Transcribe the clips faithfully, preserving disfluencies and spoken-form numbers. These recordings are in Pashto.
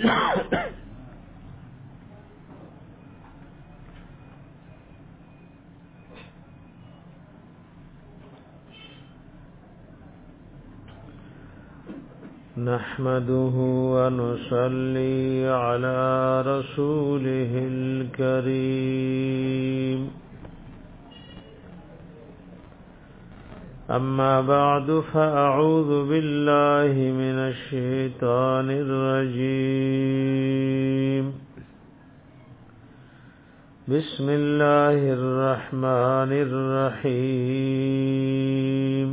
نحمده ونصلي على رسوله الكريم أما بعد فأعوذ بالله من الشيطان الرجيم بسم الله الرحمن الرحيم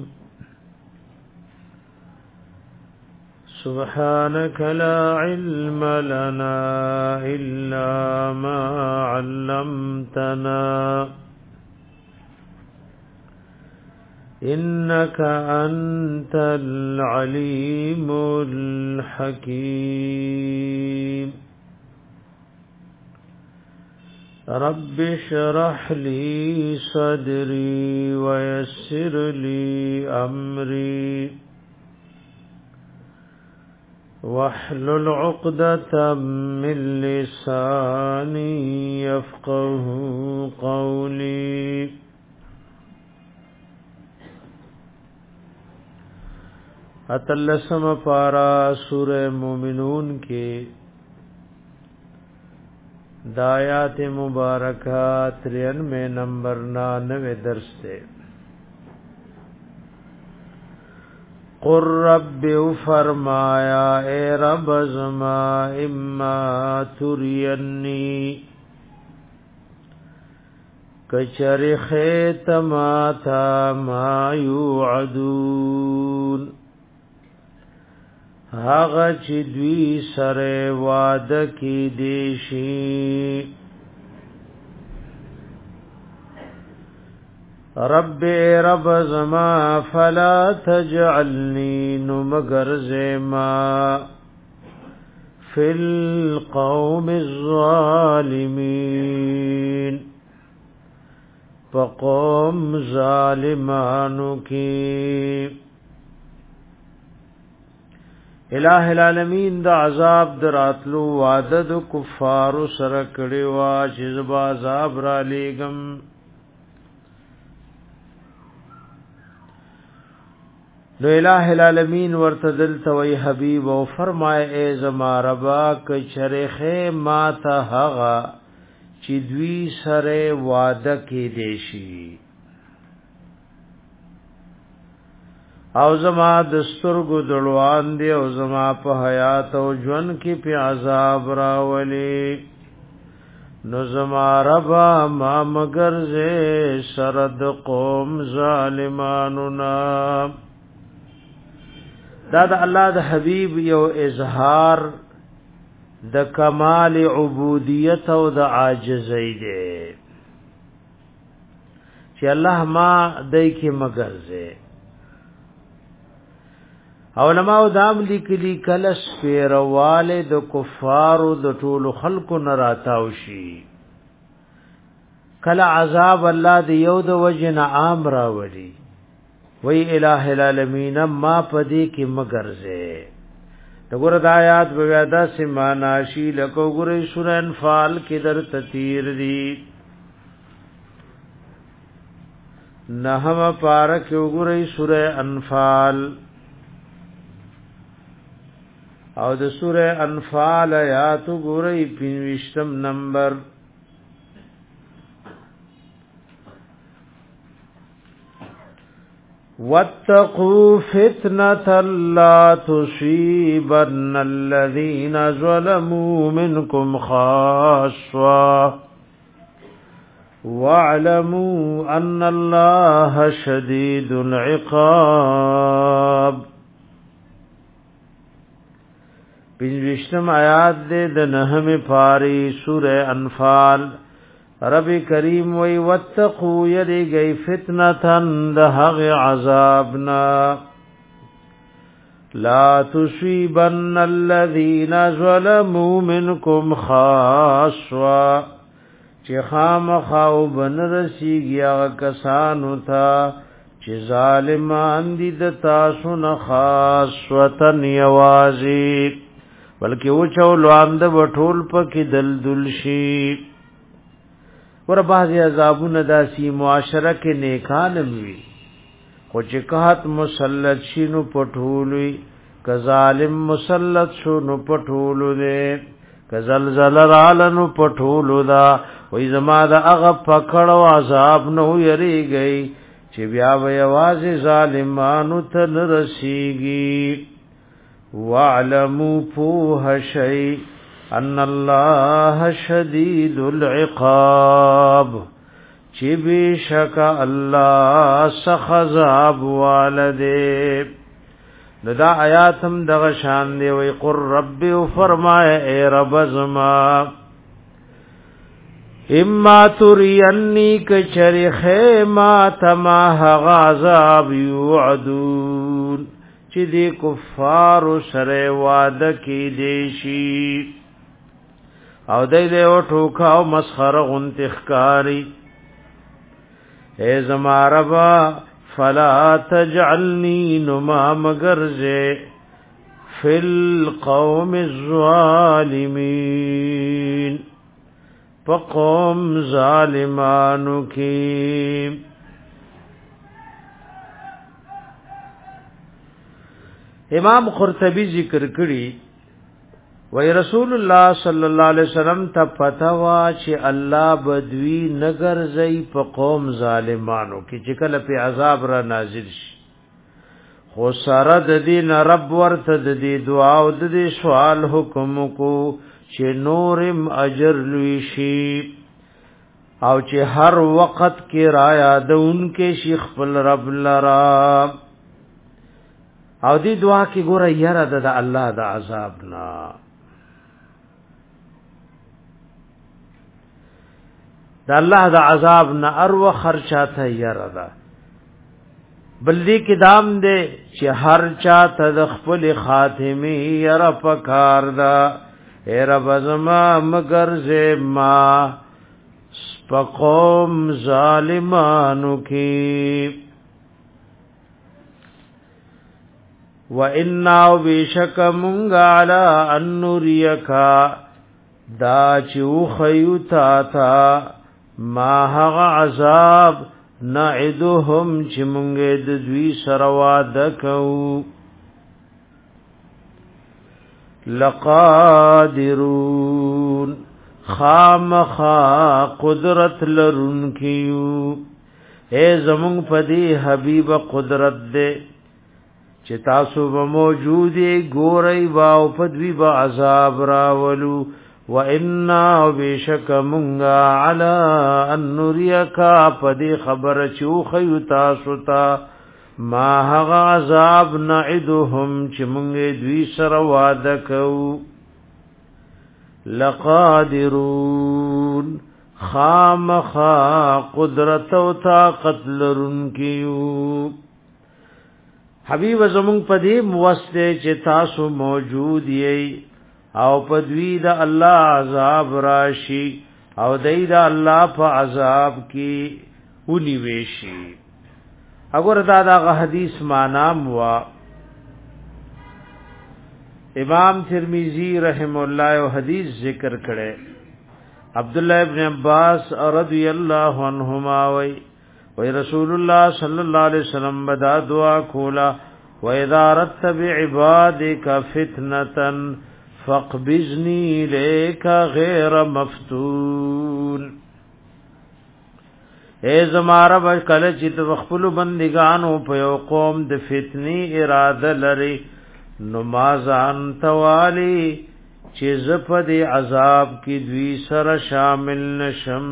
سبحانك لا علم لنا إلا ما علمتنا إنك أنت العليم الحكيم رب اشرح لي صدري ويسر لي أمري واحلل عقدة من لساني يفقه قولي اتلسم پارا سورہ مومنون کے دایات مبارکہ ترانوے نمبر نانوے درس دے قر رب فرمایا اے رب زما اما ترینی کچر خیت ماتا ما یوعدون هاغه چې دوی سره وعده کې دیشي رب رب زما فلا تجعلني نمگر زما فی القوم الظالمین فقوم ظالمانو کی الہ العالمین دا عذاب دراتلو وعده د کفار سره کړي وا چې زبا عذاب را لېګم نو الہ العالمین ورته دلته وی حبیب او فرمای اے زما ربا ک شرخه ما ته هغه چې دوی سره وعده کې دیشي او زما دستور ګدړوان دی او زما په حیات او ژوند کې په عذاب راولي نو زما ربا ما مگر زه شرد قوم ظالمانو نا دا د الله د حبیب یو اظهار د کمال عبودیت او د عاجزی دی چې الله ما دای کې مگر زه علماء دام لیکلی کلس پیرواله د کفارو د ټولو خلقو نراتاو شي کله عذاب الله دی یو د وجن عام راولي وی الہ العالمین ما پدې کې مگرځه دغه د آیات بیا سمانا شی لکو ګره سورہ انفال کې در تطیر دی نحم پارک وګره سورہ انفال او د سوره انفال آیات ګورئ پنځم نمبر واتقوا فتنة لا تصيبن الذين ظلموا منكم خاصة واعلموا أن الله شديد العقاب پنځشتم آیات دې د نهم پاری سورہ انفال رب کریم وی واتقوا یریږي فتنتن د هغه عذابنا لا تصيبن الذين ظلموا منكم خاصة چې خامخاو بن رسیږي هغه کسانو ته چې ظالمان دي د تاسو نه خاص وطن یوازي بلکې او چولواند بټول پکې دلدل شي. ور بعضی عذابونه داسي معاشره کې نیکان وي خو چې قحط مسلط شي نو پټولوي، که ظالم مسلط شو نو پټولو دے، که زلزل رالنو پټولو دا. وی زما دا اغا پکڑو عذاب نو یری گئی چی بیا بیواز ظالمانو تن رسیگی. وَاعْلَمُوا پوہ شئی ان اللہ شدید العقاب چی بی شک اللہ سخذاب والدے. ندا آیات هم دغه شان دی. وی قر رب فرمائے اے رب زما اما ترینی کچری خیما تما غازاب یوعدون چی دی کفار سره وعده کی دیشی او دی دی او ٹھوکا او مسخر غنت اخکاری. اے زما ربا فلا تجعلنی نما مگرزے فی القوم الظالمین فقوم ظالمانو کی. امام قرطبی ذکر کړي وی رسول الله صلی الله علیه وسلم ته پتاوا چې الله بدوی نگر زئی په قوم ظالمانو کې چې کله په عذاب را نازل شي. خو سره د دین رب ورته د دې دعا او د دې سوال حکم کو چې نورم اجر لوي شي او چې هر وخت کې را یادون کې شیخ خپل رب لرا او دې دعا کې ګوره یاره د الله د عذاب نه. د الله د عذاب نه ارو خرچاته یاره ده. بلدی کې دام دے چې هر چاته د خپل خاتمه یره پکار ده. اے رب زما مگر زما سپقوم ظالمانو کی. وَإِنَّا بِشَكَ مُنْغَ عَلَىٰ أَن نُرِيَكَ دا چو خیوتا تا ما هغ عذاب نعدهم چی منگے دوی سروا دکو. لقادرون خامخا قدرت لرن کیو. اے زمون پدی حبیب قدرت دے چی تاسو با موجودی گوری باو پدوی با عذاب راولو. وَإِنَّا بِشَكَ مُنْغَا عَلَىٰ أَن نُرِيَكَ پدی خبر چو خیوتا ستا ما هغ عذاب نعدهم چی منگی دوی سر وعدکو. لقادرون خامخا قدرت و طاقت لرن کیو. حبیب زمون پدی موستے چی تاسو موجود یی او پدوی دا اللہ عذاب راشی او دی دا اللہ پا عذاب کی اونی ویشی. اگر دا دا حدیث معنام وا امام ترمذی رحم اللہ و حدیث ذکر کرے. عبداللہ ابن عباس رضی اللہ عنہما وی وی رسول اللہ صلی اللہ علیہ وسلم بدا دعا کھولا وَإِذَا رَدْتَ بِعِبَادِكَ فِتْنَةً فَاقْبِضْنِي إِلَيْكَ غَيْرَ مَفْتُونٍ. اے زمارا بکل چت وخپل بندگانو په یو قوم د فتنی اراده لري نمازان توالی چې زپد عذاب کی دوی سره شامل نشم.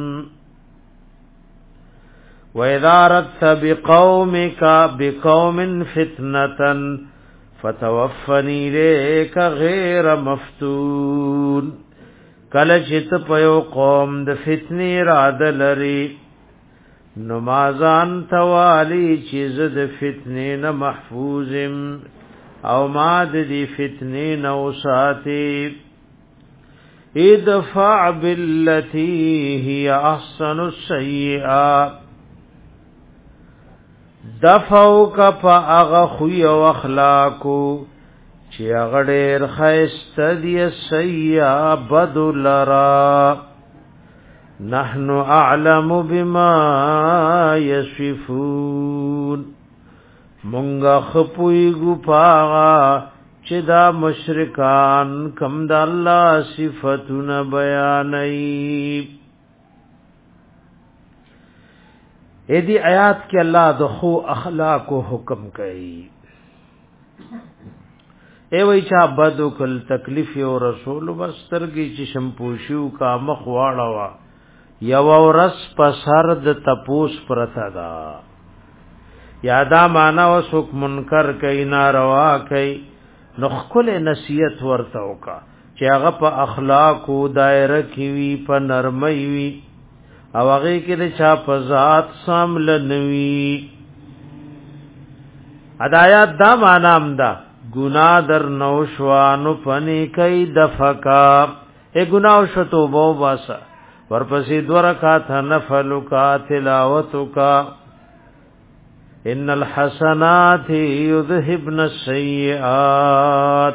وَإِذَا رَدْتَ بِقَوْمِكَ بِقَوْمٍ فِتْنَةً فَتَوَفَّنِي إِلَيْكَ غَيْرَ مَفْتُونٍ. کله چې ته په یو قوم د فتنی اراده لري نمازان توالی چیز د فتنی نه محفوظم او ما د دی فتنی نه وساتی. ادفع باللتی هی احسن السیئه دفعو کا پا اغا خوی و اخلاقو چې هغه ډېر خیسته دی سیئا بدلرا نحن اعلم بما یصفون مونږه خپوي ګو پاغا چې دا مشرکان کم د الله صفاتونه بیانوي. اې دې آیات کې الله د خو اخلاق او حکم کوي. اے وای چا بدو کل تکلیف او رسول بسترګي چې شمپوشو کا مخ واړوا یو ورس پسر د تپوس پرتا دا یادا معنا وسوک منکر کای ناروا کای نخکل نصیحت ورته وکا چې هغه په اخلاق او دایره کې وی په نرمۍ وی او هغه کې د چا په ذات سامل نوی. هدایت دا معنا امدا گناہ در نوشوانو پنی کئی دفکا اے گناہ شتو بو باسا ورپسی دو رکات نفلو کا تلاوتو کا ان الحسنات یذهبن السیئات.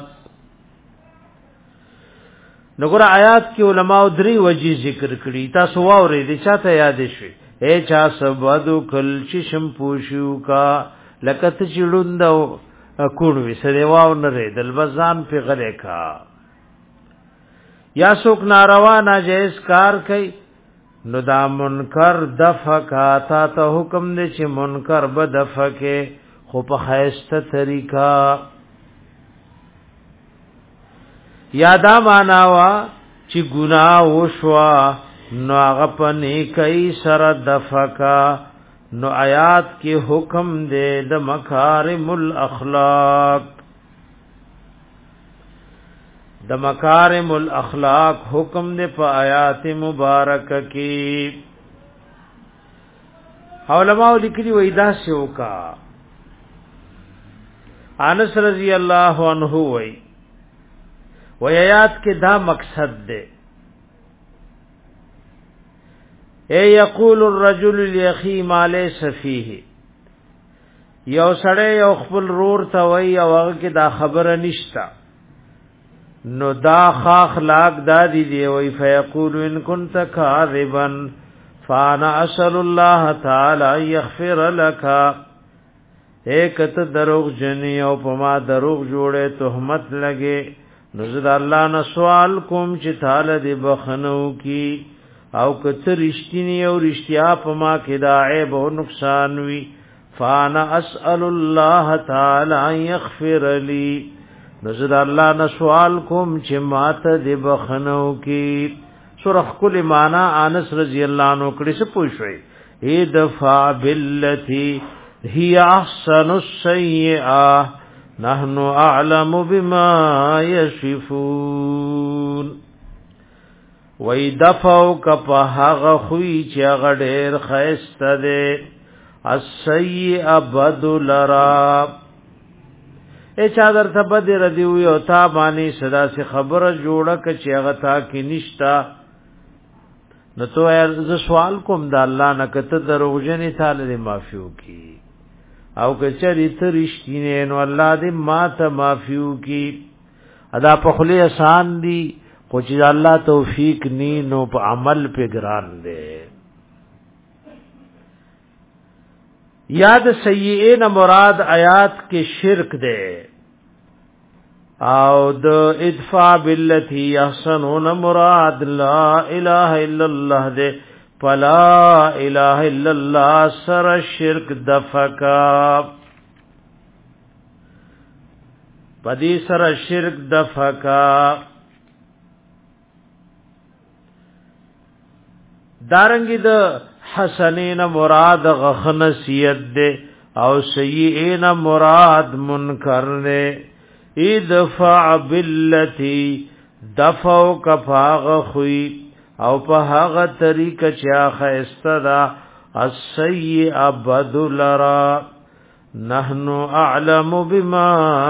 نګور آیات کې علماء درې وجې ذکر کړي تاسو واورئ د چاته یاد شي اے چا سبدو کل چې شمپوشو کا لکت چړوندو کون وی سریواو نره دل بزان پی غلے کا یا سوک ناروا ناجیز کار کئی نو دا منکر دفع کا تا تا حکم دے چی منکر بدفع کے خو پا خیست طریقہ یادا ماناوا چی گناہ وشوا نو اغپنی کئی سر دفع کا نو آیات کی حکم دے د مکارم الاخلاق د مکارم الاخلاق حکم دے پا آیات مبارک کی. علماء لکلی ویدا سیوکا انس رضی اللہ عنہ وی وی آیات کے دا مقصد دے اے یقول الرجل لاخی ما ليس فيه یو سړی یو خپل رور ته وای او هغه کې دا خبره نشتا نو دا اخلاق دادی دی وای فیقول ان كنت كاذبا فانا اسال الله تعالی یغفر لك ایکت دروغ جنی او پما دروغ جوړه تهمت لګي نو زه الله نه سوال کوم چې تعالی دې بخنو کی او کته رښتینی او رښتیا په ما کې دا عیب او نقصان وی فانا اسال الله تعالی یغفر لی نزد الله نه سوال کوم چې ماته دې بخنو کی. سورہ کل معنا انس رضی الله عنه کړي څه پوښوي ادفع بالتی هی احسن السیئه نحن اعلم بما یصفون. وی دفعو کپا هغه خوی چې هغه ډېر خیسته ده السیئ بدلرا اے چا درته بد ردی وی او تا باندې صدا سے خبره جوړه ک چې هغه تا کې نشتا نو تو ز سوال کوم د الله نه کته دروغجنې تعالی معفو کی او که چری ته رښتینه نو الله دې ما ته معفو کی. ادا په خلی آسان دی خو چې الله توفیق نی نو په عمل په ګران دی. یاد سیئین مراد آیات کې شرک دی او د ادفع بالتی احسنون مراد لا اله الا الله دی. فلا اله الا الله سر شرک دفکا پدی سر شرک دفکا. دارنگی د حسنین مراد غخنسیت دے او سیئین مراد منکر دے. ادفع باللتی دفعو کفاغ خوی او په هغه طریقه چې خیسته دا السیئ بدلرا نحن اعلم بما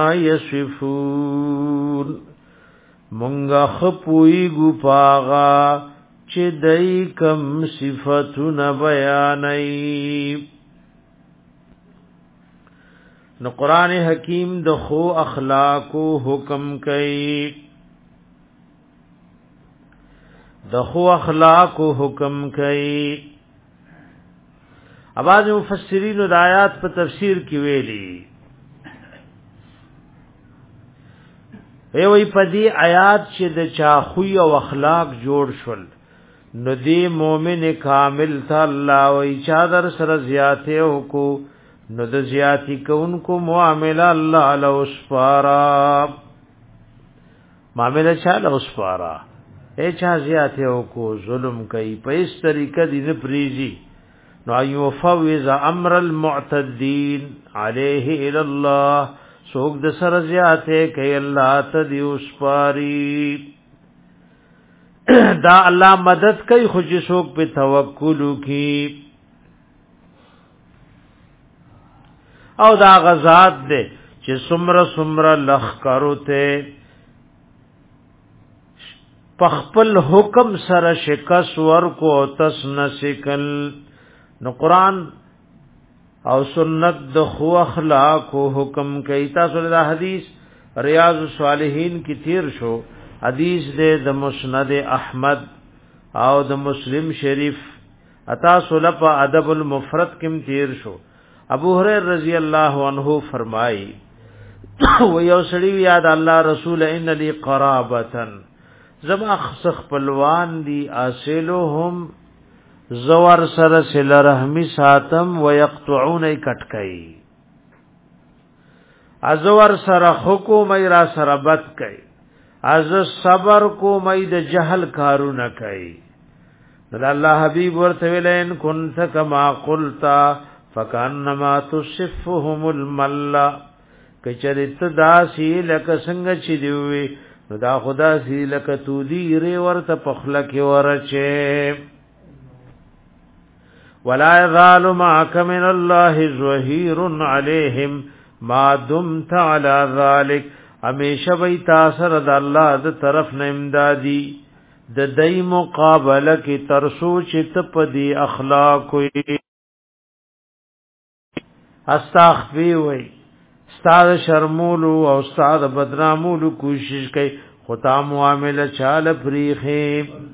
یصفون مونږه خپوی ګو پاغا چې دای کم صفاتونه بیانای. نو قران حکیم د خو اخلاق حکم کوي د خو اخلاق حکم کوي اواز مفسرین د آیات په تفسیر کې ویلي ای وی پدی آیات چې د چا خو او اخلاق جوړ شول نو دی مومن کامل ته الله وی چا در سره زیاته او کو نو د زیاتی کوونکو معاملہ الله له اسفارا معاملہ چا له اسفارا اے چا زیاته او کو ظلم کوي په اس طریقه دی نه پریزي نو ایو فوز امر المعتدین علیه الی الله سوک د سر زیاته کوي الله ته دی اسفاری دا الله مدد کوي خو چې سوک په توکل کی او دا غزاد دے چې سمر سمر لخ کروته پخپل حکم سره شکس ورکو تس نسکل نو قرآن او سنت د خو اخلاق او حکم کوي تاسو له حدیث ریاض الصالحین کی تیر شو حدیث دے د مسند احمد او د مسلم شریف اتا سلف ادب المفرد کم تیر شو ابو هريره رضی الله عنه فرمای و یو سړی یاد الله رسول ان لی قرابتن زما خسخ پلوان دی اصلهم زور سر سل رحمی ساتم و یقطعون کټکای ازور سر حکم را سر بد کای از صبر کو مې د جهل کارونه کوي د الله حبيب ورته ویلین كنت كما قلت فكانما تصفهم المل کچریت داسی لک څنګه چې دیوي نو دا خدا سی لک تو دی ری ورته پخله کې ورچه ولا يزال معك من الله ظهير عليهم ما دمت على ذلك همیشه وی تاثر د الله د طرف نه امدادي د دای مقابله کې ترسو چې تپدي اخلاق وي استغفی وي استاد شرمولو او استاد بدنامولو کوشش کوي خطا معاملہ چاله پریخي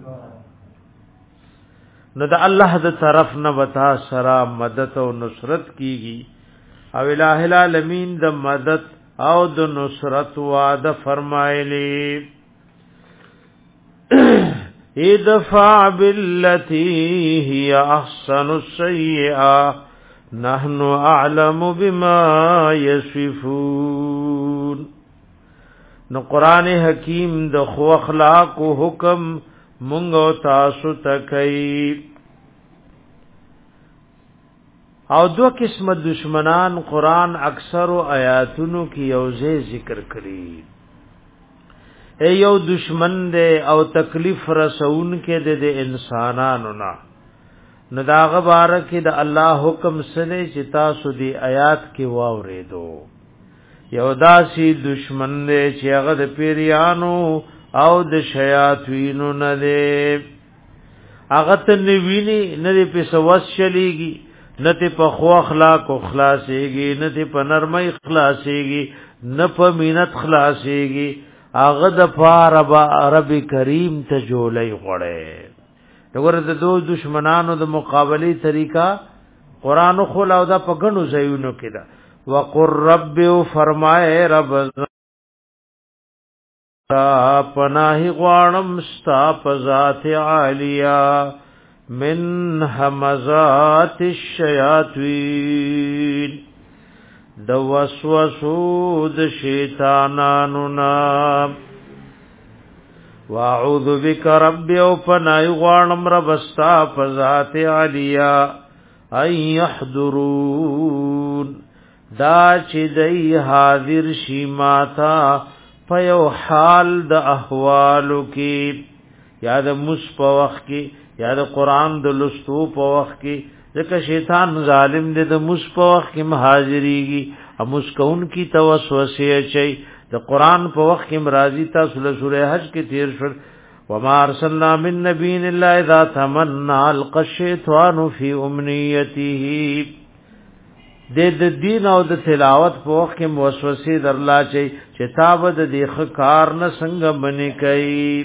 نو د الله د طرف نه وتا سرا مدد او نصرت کیږي او الہ العالمین د مدد او د نصرت وعده فرمایلی ادفع بالتي هي احسن السيئه نحن اعلم بما يصفون نو قران حکیم د خو اخلاق او حکم مونږ تاسو تکي او دو قسم دشمنان قرآن اکثر و آیاتونو کی یوزے ذکر کری اے یو دشمن دے او تکلیف رسون کے دے دے انسانانو نا نداغ بارکی دا اللہ حکم سنے چتا سو دی آیات کی واوری دو یو داسی دشمن دے چی اغد پیریانو او د شیاطینو ندے اغت نوینی ندے پی سوس چلیگی نتی پا خو اخلاق و خلاصیگی نتی پا نرمی خلاصیگی نپا مینت خلاصیگی آغد پا رب, رب کریم تا جولی غڑے نگر دا دو دشمنانو دا مقابلی طریقہ قرآن خلاو دا پا گنو زیونو کدا وقر رب فرمائے رب پناہی غوانم ستا پا ذات عالیا من همزات الشیاطین د وسوسو د شیطانانو نا واعوذ بک رب او پنای غوانم رب استا فذات علیا ای یحضرون دا چې دی حاضر شي ماتا په حال د احوالو کې یاد مس په وخت کې یا د قران د لستو په وخت کې ځکه شیطان ظالم دې د مس په وخت کې مهاجريږي او مسکون کی توسوسه چي د قران په وخت کې مرাজি تاسو له سوره حج کې تیر شول وما ارسلنا من نبي الا اذا تمنى القى الشيطان في امنيته د دین او د تلاوت په وخت کې وسوسه درلا چي چې تاب د دې کار نه څنګه بنې کوي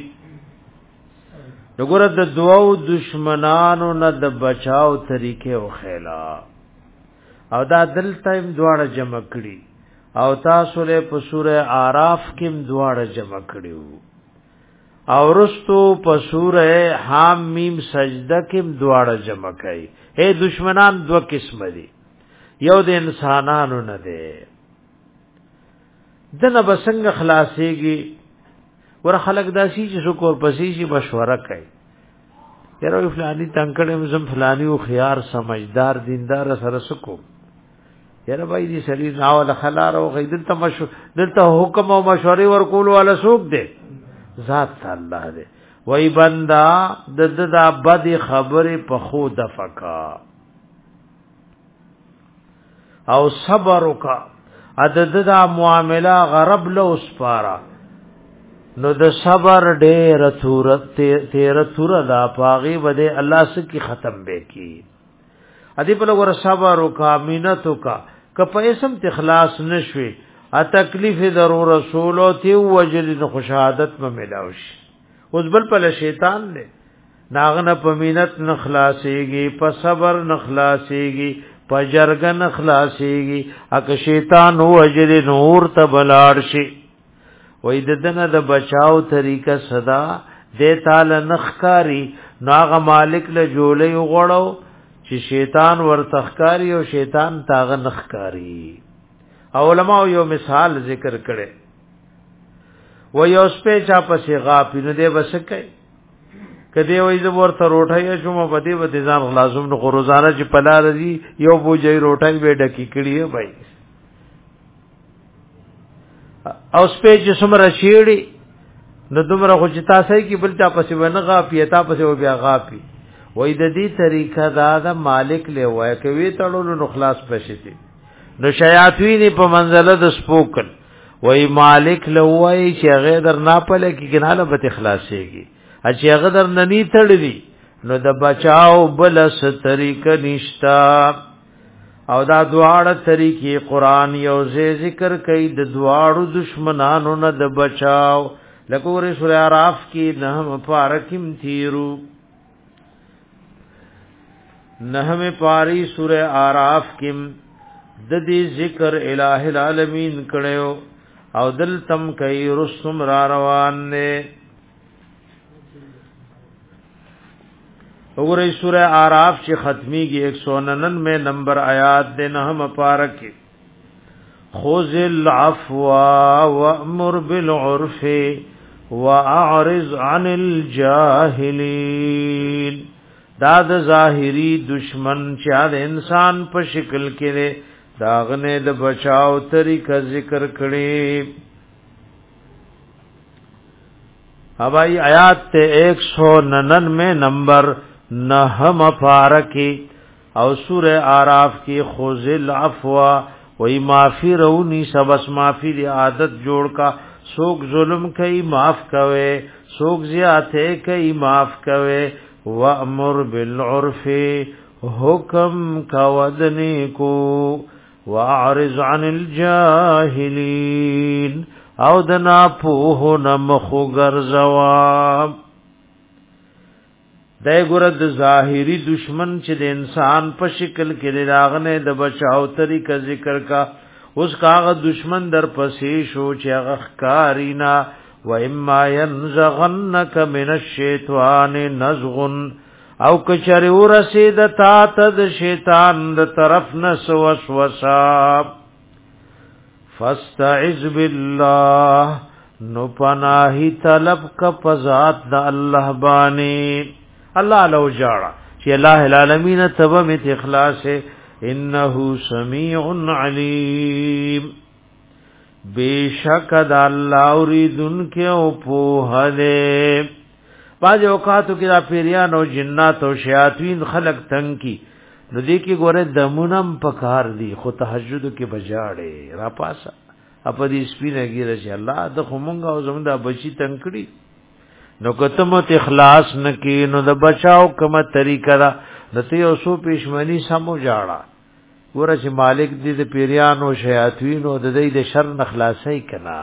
وګوره د دوو دشمنانو نه د بچاو طریقې او خیلا او دا دلته هم دواړه جمع کړي او تاسو له په سوره আরাف کې دواړه جمع کړیو او رستو په سوره حم میم سجده کې دواړه جمع کړي اے دشمنان دو قسم دي یو د انسانانو نه دي دنه بسنګ خلاصيږي ور خلق داسي چې شکر پسې شي مشوره کوي یره فلانی تنکړې مزم فلانی او خيار سمجھدار دیندار سره سکو یره بای دي سړي ناو له خلار او غیدل تمشو دلته حکم او مشورې ورکول ولا سوق دي ذات الله دې وای بندا د د بد خبره په خو دفقا او صبر وکا عدد دا معاملہ غرب له اسپارا نو د صبر ډېر تورت تیر تور دا پاغي بده الله سکی ختم به کی ادي په لور صبر وکا مینت وکا ک پیسم تخلاص نشوي ا تکلیف ضرور رسول او تی وجل خوشادت میں ملاوش اوس بل په شیطان له ناغنه په مینت نخلاصيږي په صبر نخلاصيږي په جرګن خلاصيږي اک شیطان وجل نور ته بلاړ شي وې ددنه د بچاو طریقه صدا د تعالی نخکاری ناغه مالک له جوړې غړو چې شیطان ورتخکاری او شیطان تاغه نخکاری علماء یو مثال ذکر کړي و یو سپه چا پسې غاپی نو دې وسکه کدی وای زه ورته روټای شوم په دې و دې ځان لازم نو روزانه چې پلا رضی یو بوجي روټای به ډکی کړي بھائی او سپه چې سمره شیړي نو دومره خو چې تاسو کې بل چا پسې ونه غاپی تا پسې و بیا غاپی وای د دې طریقه دا د مالک له وای کوي تړلو نو خلاص پښتي نو شیاطین په منزله د سپوکل وای مالک له وای چې غیر نه پله کې کناله به اخلاصيږي چې هغه در ننی تړلی نو د بچاو بل س طریقه نشتا او دا دواړه طریقې قران یو ذکر کوي د دواړو دشمنانو نه د بچاو لکه ور سورہ আরাف کې نه پارکم تیرو نه پاری سورہ আরাف کې د دې ذکر الٰه العالمین کړو او دل تم کوي رسم را روان نه وګورئ سورہ আরাف چې ختمی کی ایک سو ننانوے نمبر آیات دے نہم پارک خذ العفو وامر بالعرف واعرض عن الجاهلین دا د ظاهری دشمن چې د انسان په شکل کې داغنه د بچاو طریقہ ذکر کړي ہوائی آیات تے ایک سو ننانوے نمبر نہم پارکی او سورہ আরাف کی خذ العفو وہی معافی رونی سبس معافی دی عادت جوڑ کا سوک ظلم کئی معاف کوے سوک زیادے کئی معاف کوے وامر بالعرف حکم کا ودنی کو واعرض عن الجاہلین او دنا پوہ نمخو گرزوام دای ګورد ظاهری دشمن چې د انسان په شکل کې راغنه د بچاو طریقہ ذکر کا اوس کاغه دشمن در پسې شو چې هغه ښکارینا و اما ينزغنک من الشیطان نزغ او کچری ورسید تا ته د شیطان د طرف نس وسوسه فاستعذ بالله نو پناهی طلب کا پزات د الله بانی الله لو جاړه چې الله العالمین تبم اخلاص انه سمیع علیم بیشک د الله اوریدن کې او په هله باج اوقاتو کې دا پیریان او جنات او شیاطین خلق تنگ کی نو دې کې ګوره دمونم پکار دی خو تهجد کې بجاړې را پاسه اپ دې سپینه ګیره چې الله د خمونګه او زمونږ د بچی تنگ کړي نو کتمت اخلاص نکی نو د بچاو کومه طریقه دا نته یو سو پښمنی سمو جاړه ګوره چې مالک دې د پیریانو شیاطینو د دې د شر نخلاصي کنا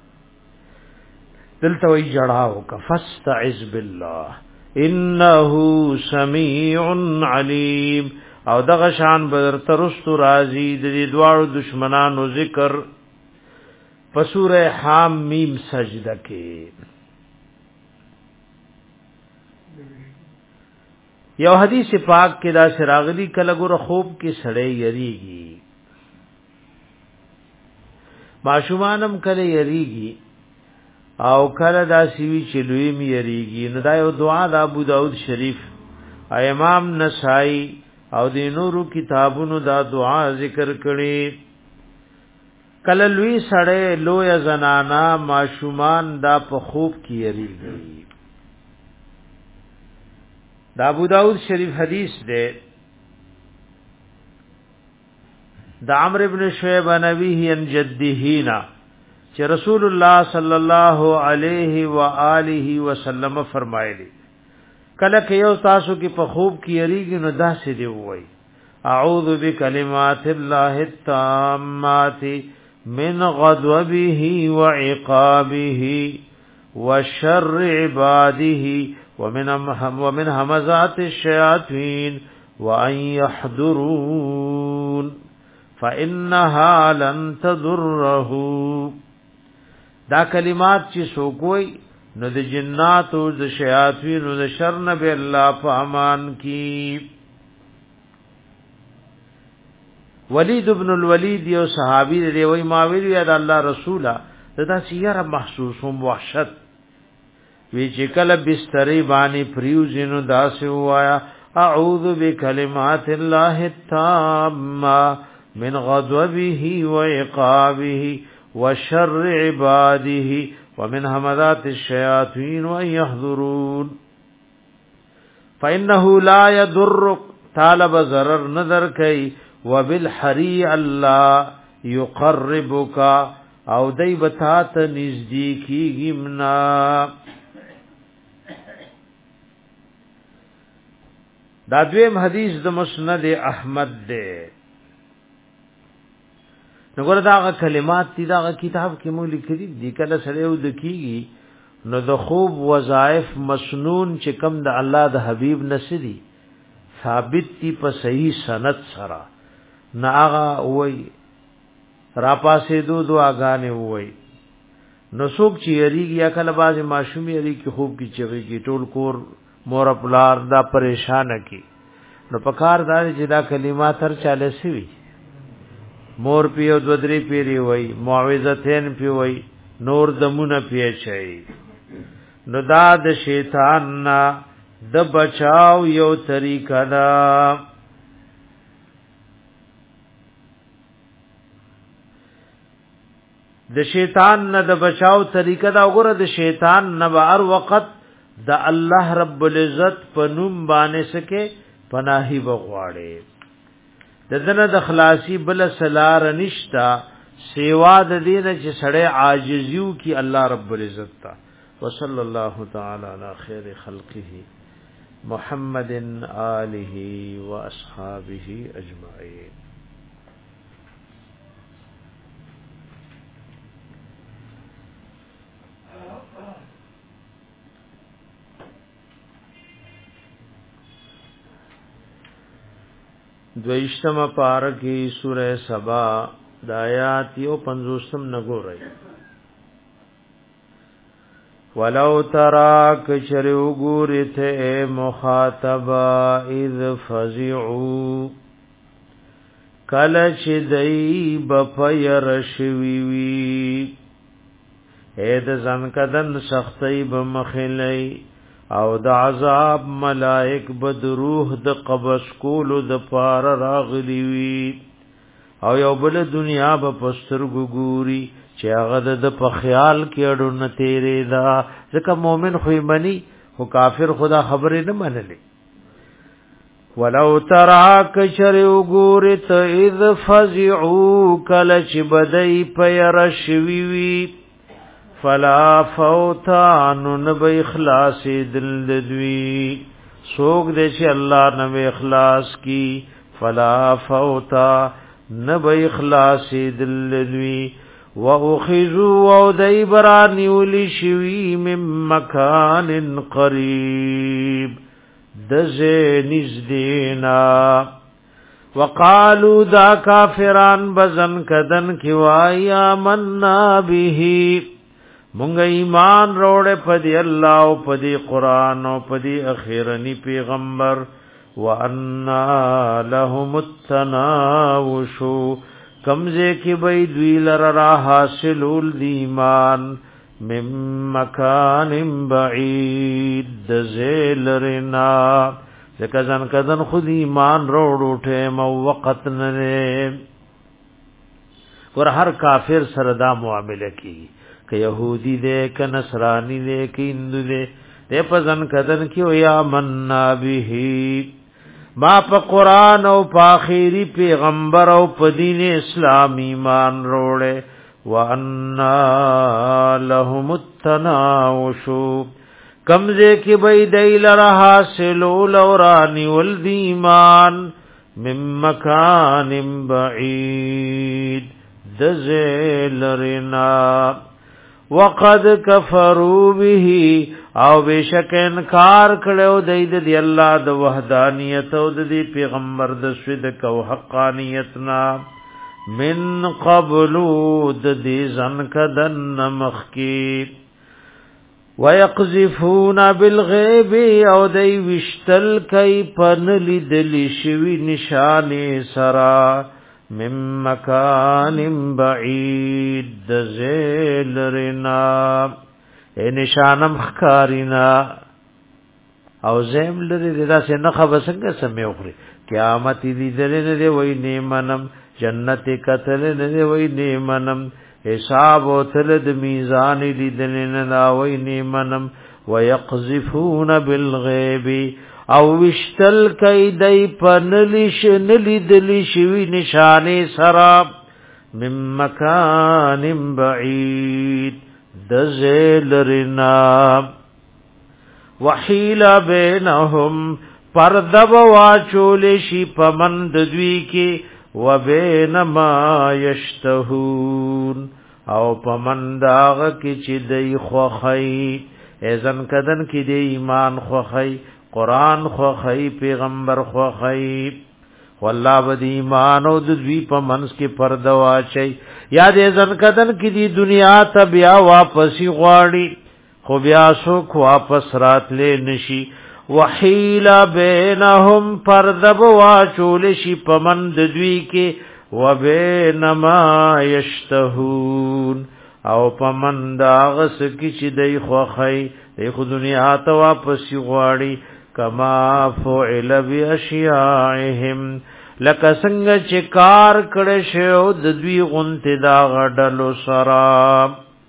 دلته وی جړاو کا فاستعذ بالله انه سميع عليم او دغه شان بدر ترست راضی د دې دواړو دشمنانو ذکر په سوره حم میم سجده کې یو حدیث پاک کې دا شراغلی کله ګره خوب کې سړی یریږي ماشومانم کله یریږي او کله دا سیوی چلوی می یریږي نو دا یو دعا د ابو داود شریف امام نسائی او د نورو کتابونو دا دعا ذکر کړي کله لوی سړی لوی زنانا ماشومان دا په خوب کې یریږي دا ابو داود شریف حدیث دے دا عمرو ابن شعیب نبیه ان جدیهینا چې رسول الله صلی الله علیه و آله وسلم فرمایلی کله کې یو تاسو کې په خوب کې یریږي نو داسې دی وای اعوذ بکلمات الله التامات من غضبه وعقابه وشر عباده ومن ومن همزات الشياطين وان يحضرون فانها لن تضره دا کلمات چې سوکوي نو د جنات او د شیاطین او د شر نه به الله په امان کی ولید ابن الولید یو صحابي دی وای ما ویل یا د الله رسوله دا سیاره محسوسوم وحشت وی چې کله بسترې باندې پریوزینو داسې وایا اعوذ بکلمات الله التامه من غضبه وعقابه وشر عباده ومن همزات الشياطين وان يحضرون فانه لا يضرك طالب ضرر نظر کوي وبالحري الله يقربك او دای بتا ته نزدیکی گمنا دا دویم حدیث د مسند احمد ده نګور دا کلمات دي دا کتاب کې مو لیکلي دي کله سره یو د کیږي نو د خوب وظایف مسنون چې کم د الله د حبیب نسدي ثابت دي په صحیح سند سره نه هغه وای را پاسې دو دعاګانې وای نو څوک چې یریږي یا کله باز ماشوم یری کې خوب کې چغي کې ټول کور مور خپلار دا پریشان کی نو پکار دار چې دا کلمات هر چاله سوي مور پیو دو درې پیری وای معوذتین پی وای نور دمونه پی چي نو دا د شیطان نا د بچاو یو طریقه دا د شیطان نه د بچاو طریقه دا وګوره د شیطان نه هر وخت د الله رب العزت په نوم باندې سکے پناهي بغواړي د دنه د خلاصي بل سلار نشتا سیوا د دې چې سړی عاجزیو کی الله رب العزت تا وصلی الله تعالی علی خیر خلقه محمد آله و اصحابہ اجمعین. دویشتم پارکی سورہ سبا دایات یو پنزوستم نگو رئی ولو تراک چرو گورت اے مخاطبا اذ فزعو کلچ دی بپیر شویوی اید زنکدن سختی بمخلی او د عذاب ملائک بد روح د قبض کولو د پار راغلی وی او یو بل دنیا به پستر ګوري چې هغه د په خیال کې اډو نه تیرې دا ځکه مؤمن خو منی خو کافر خدا خبره نه منلې ولو تراک شرو ګورت اذ فزعوا کل چې بدای پیر شوی فلا فوتان نب اخلاص دل دوی سوک دے چې الله نو اخلاص کی فلا فوتا نب اخلاص دلوی واخذوا او دایبرانی ولی شوی من مکان قریب دزه نزدینا وقالو دا کافران بزن کدن کی وایا مننا به مونږ ایمان روړې پدی الله او پدی قران او پدی اخیرنی پیغمبر وَأَنَّا لَهُمُ التَّنَاوُشُ کمزے کی بی دوی لررا حاصلول دیمان من مکان بعید دزیلرنا زکزن کدن خود ایمان روڑ اٹھے مو وقت نرے اور ہر کافر سردا معاملہ کی کہ یہودی دے کہ نصرانی دے کہ ہندو دے دے پزن کدن کیو یا مننا بھی ما پا قرآن او پا آخری پیغمبر او پا دین اسلام ایمان روڑے وَأَنَّا لَهُمُ التَّنَاوُشُ کمزے کی بی دیل رہا سلول اورانی والدیمان من مکان بعید دزیل رنا وقد کفروا به او بشک انکار کړو د دې الله د وحدانیت او د پیغمبر د صدق او حقانیتنا من قبل د دې ځن کدن مخکی ويقذفون بالغيب او دای وشتل کای پن لیدل شوی نشانه سرا من مکان بعید ذلرنا اے نشانم خکارینا او زیم لري دا سه نه خبسنګ سمې اخري قیامت دې دلنه دی وای نیمنم جنت کتل نه دی وای نیمنم حساب او تلد میزان دې دلنه دا وای نیمنم ويقذفون بالغیب او وشتل کای دای پنلش نلیدلی شوی نشانه سراب من مکان بعید دزیلرنا وحیل بینهم پردب واچول شی پمند دوی کی و بین ما یشتهون او پمند آغا کی چی دی خوخی ایزن کدن کی دی ایمان خوخی قرآن خوخی پیغمبر خوخی والله بد ایمان او د دوی په منس کې پرده واچي یاد ځن کدن کې دی دنیا ته بیا واپسی غواړي خو بیا سو واپس راتلې نشي وحیل بینهم پرده واچول شي په من د دوی کې وبین ما یشتهون او په من دا غس کې چې دی خوخی دی خو دنیا ته واپسی غواړي کما فعل بیاشیائهم لکه څنګه چې کار کړه شو د دوی غنته دا غډلو سرا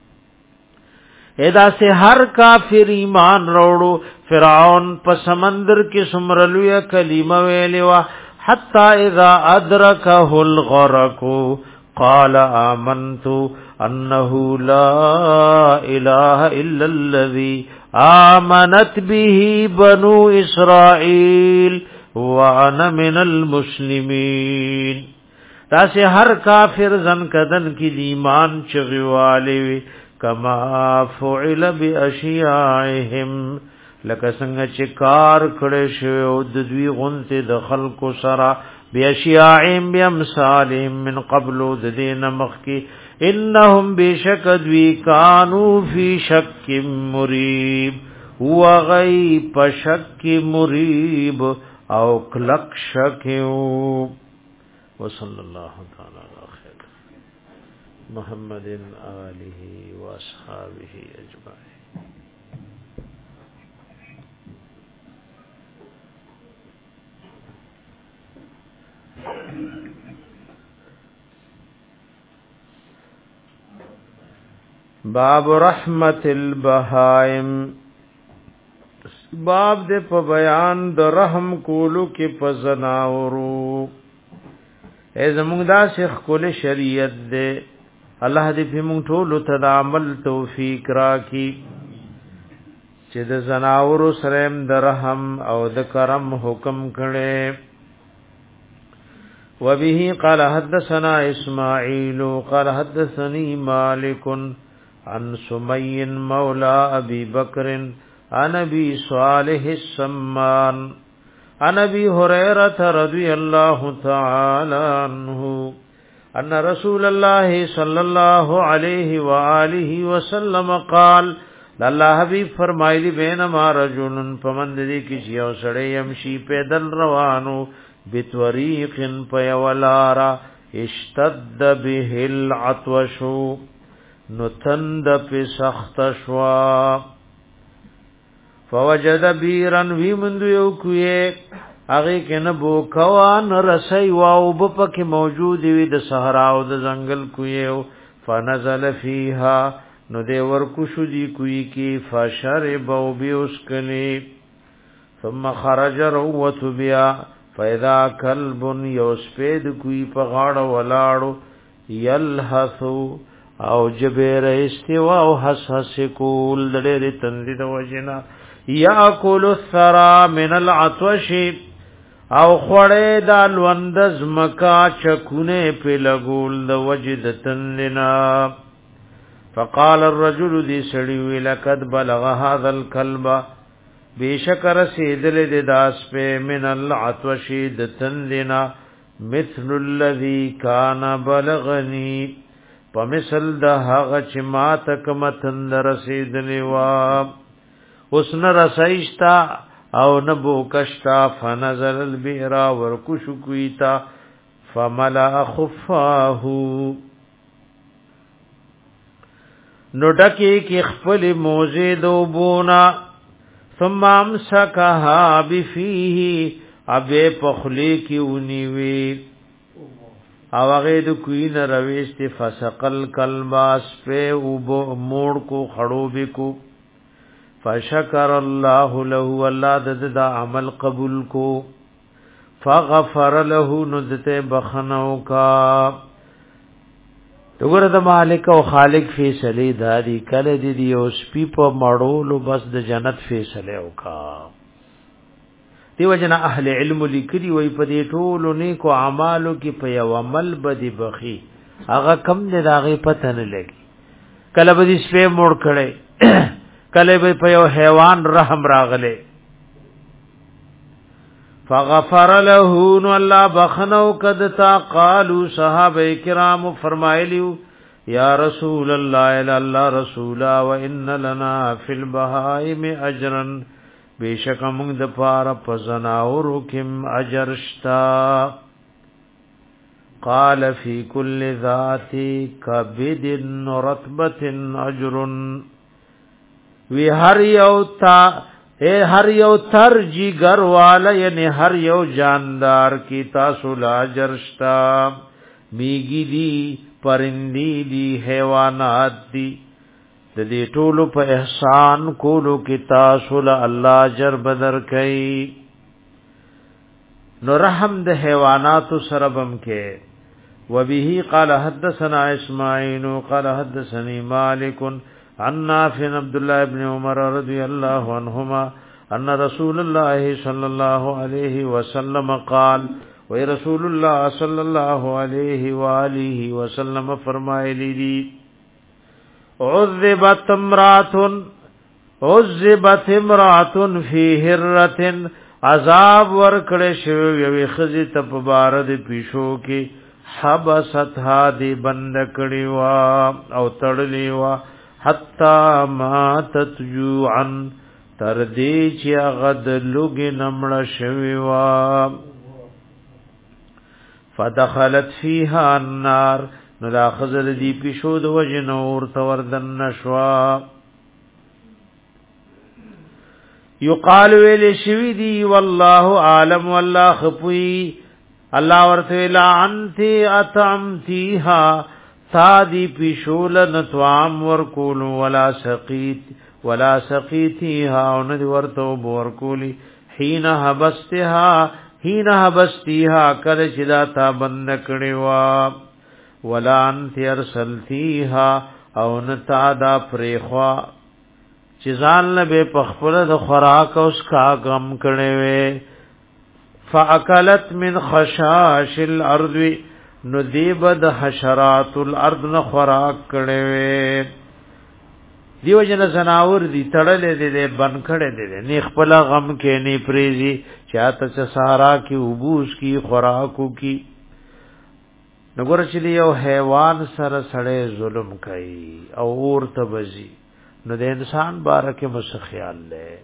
ادا سے ہر کافر ایمان روړو فرعون په سمندر کې سمرلویا کلمه ویلوا حتا اذا ادرکه الغرق قال آمنت انه لا اله الا الذي آمنت به بنو اسرائیل وانا من المسلمین تاسه هر کافر زن کدن کی ایمان چغواله کما فعل باشیاءهم لکه څنګه چې کار کړي شو د دوی غنته د خلکو سره بیاشیاءهم بامثالهم من قبل د دین مخکی انهم بشکدوی کانوا فی شک مریب هو غی پشک مریب او کلک شکیو وصلی اللہ تعالی علی خیر محمد آلہ و اصحابہ اجمعین. باب رحمت البہائم باب دے په بیان د رحم کولو کې په زناورو ای زموږ دا شیخ کول شریعت دے الله دې په موږ ټول ته عمل توفیق راکړي چې د زناورو سره د رحم او د کرم حکم کړي وبه قال حدثنا اسماعيل قال حدثني مالك عن سمي مولى ابي بكر عن ابي صالح السمان عن ابي هريره رضي الله تعالى عنه ان رسول الله صلى الله عليه واله وسلم قال الله حبیب فرمایلی بینما رجل فمندی کی یو سړی يمشي پیدل روانو بتوریق پیولارا اشتد به العطش نتند په سخت شوا فوجد بیرن وی مندو یو کوی هغه کنه بو کوان رسای واو بپک موجود وی د صحرا او د ځنګل کوی فنزل فیها نو دے ورکو شو دی کوئی کی فشرب و بیوسکنی ثم خرج روت بیا فیدا کلب یوسپید کوئی پغاڑ ولاڑو یلحثو او جبیر استوا او حس حس کول دلیر تندید وجنا یاکل الثرا من العطوش او خوڑے دا لوندز مکا چکونے پی لگول دا وجد تندنا فقال الرجل ذي سړی لقد بلغ هذا الكلب بشکر سیدل د داس په من العطش د تندنا مثل الذي كان بلغني فمثل د هغه چې ما تک متند رسیدلی وا حسن رسایشتا او نبو کشتا فنزل البئر ورکش کویتا فملأ خفاه نو ډکی کی خپل موزه دو بونا ثم امسکها بفیه ابه پخلی کی ونیوی او هغه د کوین رويست فسقل کلباس په وبو موړ کو خړو بکو فشکر الله له الله د عمل قبول کو فغفر له نذته بخنو کا وګوره د مالک او خالق فیصله دادی کله دی دی او سپی په مړولو بس د جنت فیصله وکا دیو جنا اهل علم لیکلی وای په دې ټولو نیکو اعمالو کې په یو عمل بدی بخي هغه کم نه داغه پته نه لګي کله به دې سپی موړ کړي کله به په یو حیوان رحم راغله فغفر له نو الله بخنو کدتا قالوا صحابه کرام فرمایلیو یا رسول الله الا الله رسولا وان لنا فی البهائم اجرا بیشک موږ د پاره پزناور کم اجر شتا قال فی کل ذات کبد رتبه اجر وی هر یو تا اے ہر یو تر جگر والا یعنی ہر یو جاندار کی تاسو لاجرشتا میگی دی پرندی دی حیوانات دی د دې ټولو په احسان کولو کی تاسو لا الله اجر بدر کئ نو رحم د حیوانات سربم کې وبه قال حدثنا اسماعیل قال حدثني مالک عن نافع عبد الله بن عمر رضي الله عنهما ان رسول الله صلى الله عليه وسلم قال ورسول الله صلى الله عليه واله وسلم فرمایلی دی عذبت امرات عذبت امرات في هرة عذاب ورکړې شو یوې خزي تپ بارد پیشو کې حبستها دی بند کړي وا او تړلې وا حتا ماتت جوعا تردی چی غد لوگ نمڑ شوی وا فدخلت فیها النار نو دا خزر دی پیشود وجنور توردن نشوا یقال ویل شوی دی والله عالم والله خپوی الله ورته لا انت اتمتیها سادی پیشول نتوام ورکول ولا سقیت ولا سقیتها ند ورتو ورکولی حين حبستها حين حبستها کله چې دا تا بند کړي وا ولا انت ارسلتها او نتا دا پریخوا چې ځان له په خپل د خوراک اوس کا غم کړي وي فاکلت من خشاش الارض ندیبد حشرات الارض نه خوراک کړي دیو جن زناور دی تړلې دي بن کړي دي نه خپل غم کې نه پریزي چاته چ سارا کی وبوس کی خوراکو کی نګور چې یو حیوان سره سړې ظلم کوي او اور تبزي نو د انسان بارکه مس خیال لې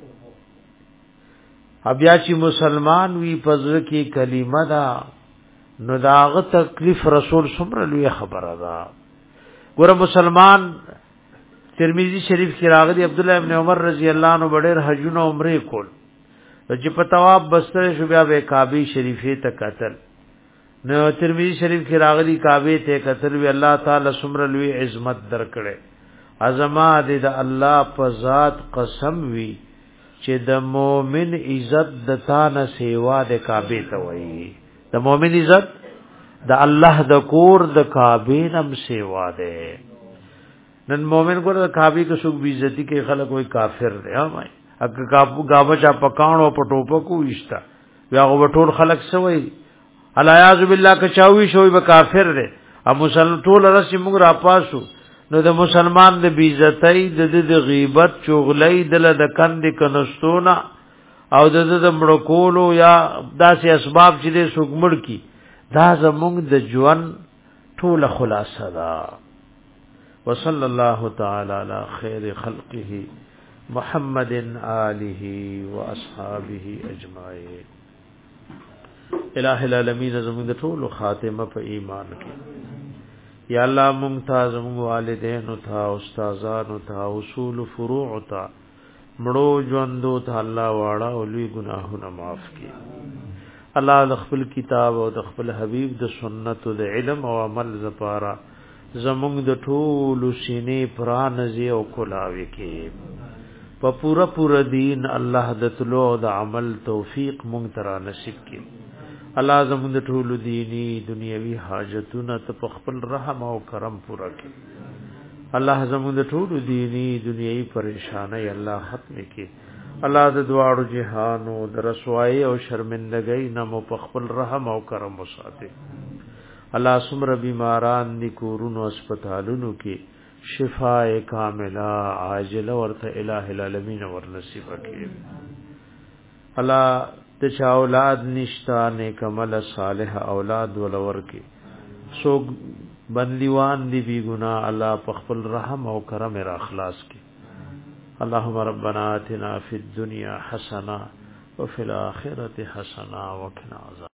بیا چې مسلمان وی پزړه کې کلمه دا نو داغه تکلیف رسول سمره لوی خبره ده ګوره مسلمان ترمذی شریف کې راغلی عبد الله ابن عمر رضی الله عنه ډېر حجونه عمره کول چې په تواب بستر شو بیا به کعبه شریفه ته قتل نو ترمذی شریف کې راغلی کعبه ته قتل وی الله تعالی سمره لوی عظمت درکړي عظمت د الله په ذات قسم وی چې د مؤمن عزت د تانه سیوا د کعبه ته وایي د مؤمن عزت د الله د کور د کعبه نم سیوا ده نن مؤمن کو د کعبه کو سو بی عزتی کې خلک وای کافر دی ها مای اګه کعبه گاوه چا پکانو پټوپو کو وشتا بیا غو ټول خلک سوی الیاذ بالله ک چاوي شوی به کافر دی ا مسلمان ټول رس موږ را پاسو نو د مسلمان د بیزتای د د غیبت چغلای د د کند کنستونا او د د مړکولو یا داسې اسباب چې د سګمړ کی دا زموږ د ژوند ټول خلاصه ده وصلی الله تعالی علی خیر خلقه محمد آله واصحابہ اجمعین الہ العالمین زموږ د ټول خاتمه په ایمان کې یا الله ممتاز مون والدین او تا استادان او تا اصول فروع او تا مړو ژوندو ته الله واړه او لوی ګناهونه معاف کړي الله د خپل کتاب او د خپل حبیب د سنت او د علم او عمل زپاره زمونږ د ټول سینې پرانځي او کولاوي کې په پورا پورا دین الله د تلو او د عمل توفیق مونږ ترا نصیب کړي الله زموږ د ټول دینی دنیوي حاجتونه ته په خپل رحم او کرم پورا کړي الله زموږ د ټول دینی دنیوي پریشانای الله ختم کړي الله د دواړو جهان او د رسوایی او شرمندګۍ نه مو په خپل رحم او کرم وساتي الله سمره بیماران دي کورونو هسپتالونو کې شفاء کامله عاجله ورته الٰه العالمین ور نصیب کړي الله د چا اولاد نشتا نیک عمل صالح اولاد ولور کی سو بندیوان دی بی گناہ الله په خپل رحم او کرم را اخلاص کی اللهم ربنا آتنا فی الدنیا حسنه وفي الاخره حسنه وقنا عذاب